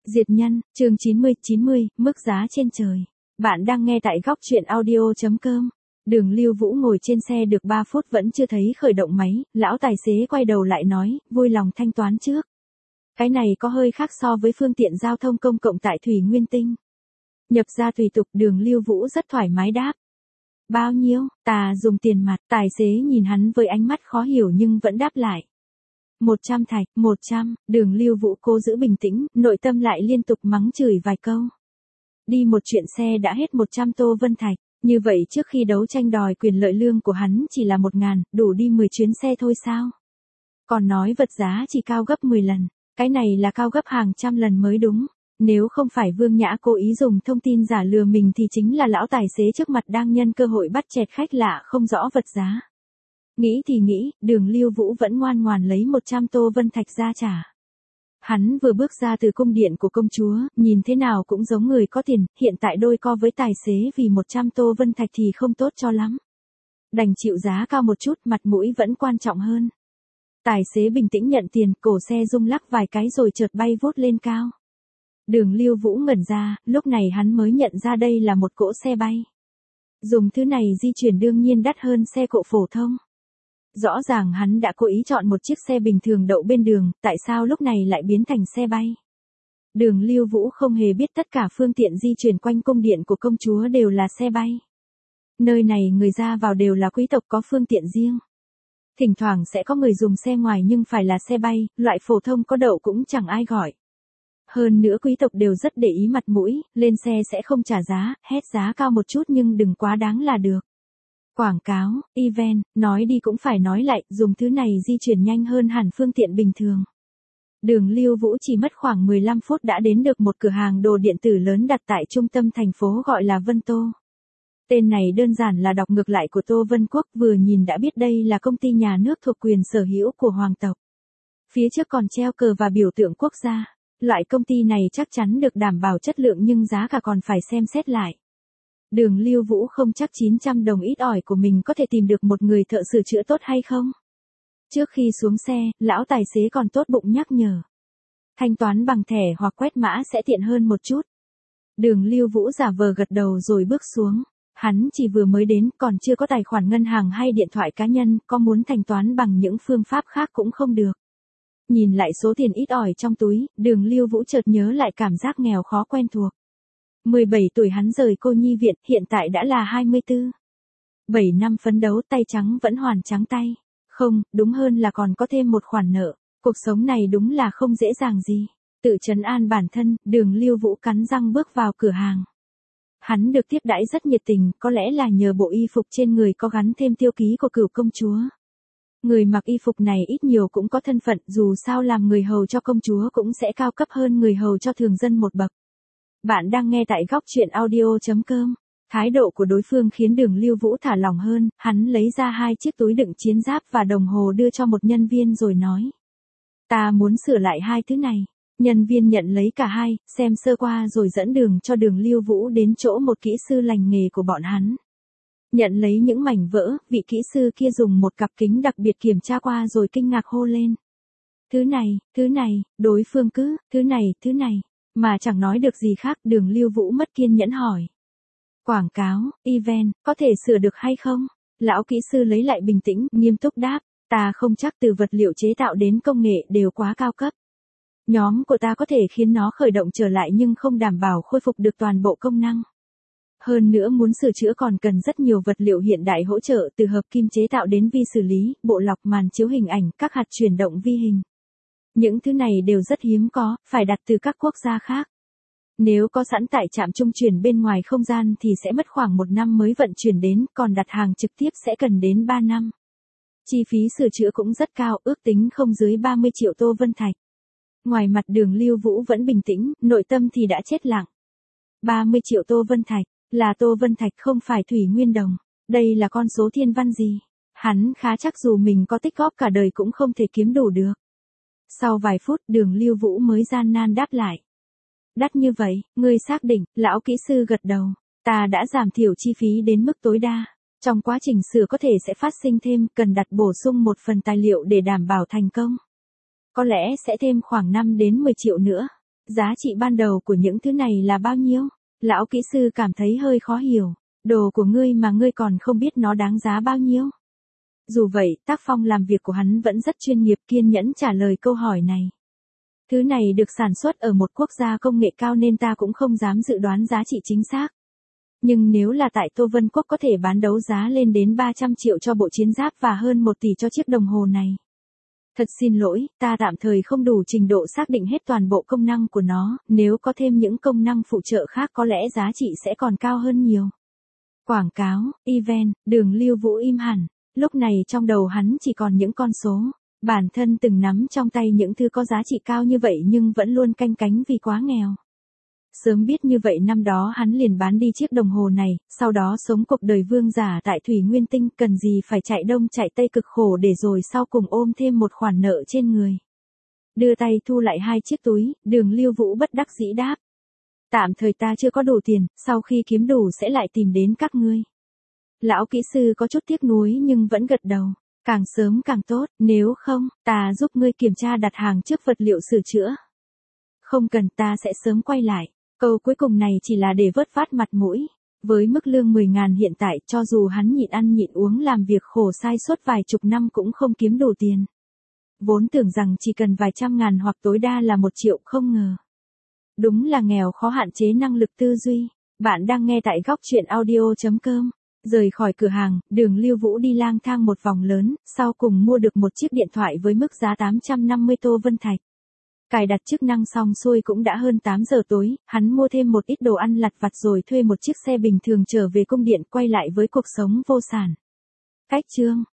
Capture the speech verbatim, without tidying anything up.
Diệt nhân, chương chín mươi, chín mươi, mức giá trên trời. Bạn đang nghe tại góc truyện audio.com. Đường Lưu Vũ ngồi trên xe được ba phút vẫn chưa thấy khởi động máy, lão tài xế quay đầu lại nói, vui lòng thanh toán trước. Cái này có hơi khác so với phương tiện giao thông công cộng tại Thủy Nguyên Tinh. Nhập ra tùy tục, Đường Lưu Vũ rất thoải mái đáp. Bao nhiêu? Ta dùng tiền mặt, tài xế nhìn hắn với ánh mắt khó hiểu nhưng vẫn đáp lại. Một trăm thạch, một trăm, Đường Lưu Vũ cố giữ bình tĩnh, nội tâm lại liên tục mắng chửi vài câu. Đi một chuyện xe đã hết một trăm tô vân thạch, như vậy trước khi đấu tranh đòi quyền lợi lương của hắn chỉ là một ngàn, đủ đi mười chuyến xe thôi sao? Còn nói vật giá chỉ cao gấp mười lần, cái này là cao gấp hàng trăm lần mới đúng. Nếu không phải Vương Nhã cố ý dùng thông tin giả lừa mình thì chính là lão tài xế trước mặt đang nhân cơ hội bắt chẹt khách lạ không rõ vật giá. Nghĩ thì nghĩ, Đường Lưu Vũ vẫn ngoan ngoàn lấy một trăm tô vân thạch ra trả. Hắn vừa bước ra từ cung điện của công chúa, nhìn thế nào cũng giống người có tiền, hiện tại đôi co với tài xế vì một trăm tô vân thạch thì không tốt cho lắm. Đành chịu giá cao một chút, mặt mũi vẫn quan trọng hơn. Tài xế bình tĩnh nhận tiền, cổ xe rung lắc vài cái rồi chợt bay vút lên cao. Đường Lưu Vũ ngẩn ra, lúc này hắn mới nhận ra đây là một cỗ xe bay. Dùng thứ này di chuyển đương nhiên đắt hơn xe cộ phổ thông. Rõ ràng hắn đã cố ý chọn một chiếc xe bình thường đậu bên đường, tại sao lúc này lại biến thành xe bay? Đường Lưu Vũ không hề biết tất cả phương tiện di chuyển quanh cung điện của công chúa đều là xe bay. Nơi này người ra vào đều là quý tộc có phương tiện riêng. Thỉnh thoảng sẽ có người dùng xe ngoài nhưng phải là xe bay, loại phổ thông có đậu cũng chẳng ai gọi. Hơn nữa quý tộc đều rất để ý mặt mũi, lên xe sẽ không trả giá, hét giá cao một chút nhưng đừng quá đáng là được. Quảng cáo, event, nói đi cũng phải nói lại, dùng thứ này di chuyển nhanh hơn hẳn phương tiện bình thường. Đường Lưu Vũ chỉ mất khoảng mười lăm phút đã đến được một cửa hàng đồ điện tử lớn đặt tại trung tâm thành phố gọi là Vân Tô. Tên này đơn giản là đọc ngược lại của Tô Vân Quốc, vừa nhìn đã biết đây là công ty nhà nước thuộc quyền sở hữu của hoàng tộc. Phía trước còn treo cờ và biểu tượng quốc gia. Loại công ty này chắc chắn được đảm bảo chất lượng nhưng giá cả còn phải xem xét lại. Đường Lưu Vũ không chắc chín trăm đồng ít ỏi của mình có thể tìm được một người thợ sửa chữa tốt hay không. Trước khi xuống xe, lão tài xế còn tốt bụng nhắc nhở. Thanh toán bằng thẻ hoặc quét mã sẽ tiện hơn một chút. Đường Lưu Vũ giả vờ gật đầu rồi bước xuống. Hắn chỉ vừa mới đến, còn chưa có tài khoản ngân hàng hay điện thoại cá nhân, có muốn thanh toán bằng những phương pháp khác cũng không được. Nhìn lại số tiền ít ỏi trong túi, Đường Lưu Vũ chợt nhớ lại cảm giác nghèo khó quen thuộc. mười bảy tuổi hắn rời cô nhi viện, hiện tại đã là hai mươi tư. bảy năm phấn đấu, tay trắng vẫn hoàn trắng tay. Không, đúng hơn là còn có thêm một khoản nợ. Cuộc sống này đúng là không dễ dàng gì. Tự trấn an bản thân, Đường Lưu Vũ cắn răng bước vào cửa hàng. Hắn được tiếp đãi rất nhiệt tình, có lẽ là nhờ bộ y phục trên người có gắn thêm tiêu ký của Cửu công chúa. Người mặc y phục này ít nhiều cũng có thân phận, dù sao làm người hầu cho công chúa cũng sẽ cao cấp hơn người hầu cho thường dân một bậc. Bạn đang nghe tại góc truyện audio.com. Thái độ của đối phương khiến Đường Lưu Vũ thả lỏng hơn, hắn lấy ra hai chiếc túi đựng chiến giáp và đồng hồ đưa cho một nhân viên rồi nói. Ta muốn sửa lại hai thứ này. Nhân viên nhận lấy cả hai, xem sơ qua rồi dẫn đường cho Đường Lưu Vũ đến chỗ một kỹ sư lành nghề của bọn hắn. Nhận lấy những mảnh vỡ, vị kỹ sư kia dùng một cặp kính đặc biệt kiểm tra qua rồi kinh ngạc hô lên. Thứ này, thứ này, đối phương cứ, thứ này, thứ này, mà chẳng nói được gì khác. Đường Lưu Vũ mất kiên nhẫn hỏi. Quảng cáo, event, có thể sửa được hay không? Lão kỹ sư lấy lại bình tĩnh, nghiêm túc đáp, ta không chắc từ vật liệu chế tạo đến công nghệ đều quá cao cấp. Nhóm của ta có thể khiến nó khởi động trở lại nhưng không đảm bảo khôi phục được toàn bộ công năng. Hơn nữa muốn sửa chữa còn cần rất nhiều vật liệu hiện đại hỗ trợ, từ hợp kim chế tạo đến vi xử lý, bộ lọc, màn chiếu hình ảnh, các hạt chuyển động vi hình. Những thứ này đều rất hiếm có, phải đặt từ các quốc gia khác. Nếu có sẵn tại trạm trung chuyển bên ngoài không gian thì sẽ mất khoảng một năm mới vận chuyển đến, còn đặt hàng trực tiếp sẽ cần đến ba năm. Chi phí sửa chữa cũng rất cao, ước tính không dưới ba mươi triệu tô vân thạch. Ngoài mặt Đường Lưu Vũ vẫn bình tĩnh, nội tâm thì đã chết lặng. ba mươi triệu tô vân thạch, là tô vân thạch không phải thủy nguyên đồng. Đây là con số thiên văn gì? Hắn khá chắc dù mình có tích góp cả đời cũng không thể kiếm đủ được. Sau vài phút Đường Lưu Vũ mới gian nan đáp lại. Đắt như vậy, ngươi xác định? Lão kỹ sư gật đầu. Ta đã giảm thiểu chi phí đến mức tối đa. Trong quá trình sửa có thể sẽ phát sinh thêm, cần đặt bổ sung một phần tài liệu để đảm bảo thành công. Có lẽ sẽ thêm khoảng năm đến mười triệu nữa. Giá trị ban đầu của những thứ này là bao nhiêu? Lão kỹ sư cảm thấy hơi khó hiểu. Đồ của ngươi mà ngươi còn không biết nó đáng giá bao nhiêu? Dù vậy, tác phong làm việc của hắn vẫn rất chuyên nghiệp, kiên nhẫn trả lời câu hỏi này. Thứ này được sản xuất ở một quốc gia công nghệ cao nên ta cũng không dám dự đoán giá trị chính xác. Nhưng nếu là tại Tô Vân Quốc có thể bán đấu giá lên đến ba trăm triệu cho bộ chiến giáp và hơn một tỷ cho chiếc đồng hồ này. Thật xin lỗi, ta tạm thời không đủ trình độ xác định hết toàn bộ công năng của nó, nếu có thêm những công năng phụ trợ khác có lẽ giá trị sẽ còn cao hơn nhiều. Quảng cáo, event, Đường Lưu Vũ im hẳn, lúc này trong đầu hắn chỉ còn những con số. Bản thân từng nắm trong tay những thứ có giá trị cao như vậy nhưng vẫn luôn canh cánh vì quá nghèo. Sớm biết như vậy năm đó hắn liền bán đi chiếc đồng hồ này, sau đó sống cuộc đời vương giả tại Thủy Nguyên Tinh, cần gì phải chạy đông chạy tây cực khổ để rồi sau cùng ôm thêm một khoản nợ trên người. Đưa tay thu lại hai chiếc túi, Đường Lưu Vũ bất đắc dĩ đáp. Tạm thời ta chưa có đủ tiền, sau khi kiếm đủ sẽ lại tìm đến các ngươi. Lão kỹ sư có chút tiếc nuối nhưng vẫn gật đầu. Càng sớm càng tốt, nếu không, ta giúp ngươi kiểm tra đặt hàng trước vật liệu sửa chữa. Không cần, ta sẽ sớm quay lại. Câu cuối cùng này chỉ là để vớt vát mặt mũi. Với mức lương mười ngàn hiện tại, cho dù hắn nhịn ăn nhịn uống làm việc khổ sai suốt vài chục năm cũng không kiếm đủ tiền. Vốn tưởng rằng chỉ cần vài trăm ngàn hoặc tối đa là một triệu, không ngờ. Đúng là nghèo khó hạn chế năng lực tư duy. Bạn đang nghe tại góc truyện audio chấm com. Rời khỏi cửa hàng, Đường Lưu Vũ đi lang thang một vòng lớn, sau cùng mua được một chiếc điện thoại với mức giá tám trăm năm mươi Tô Vân Thạch. Cài đặt chức năng xong xuôi cũng đã hơn tám giờ tối, hắn mua thêm một ít đồ ăn lặt vặt rồi thuê một chiếc xe bình thường trở về cung điện, quay lại với cuộc sống vô sản. Cách chương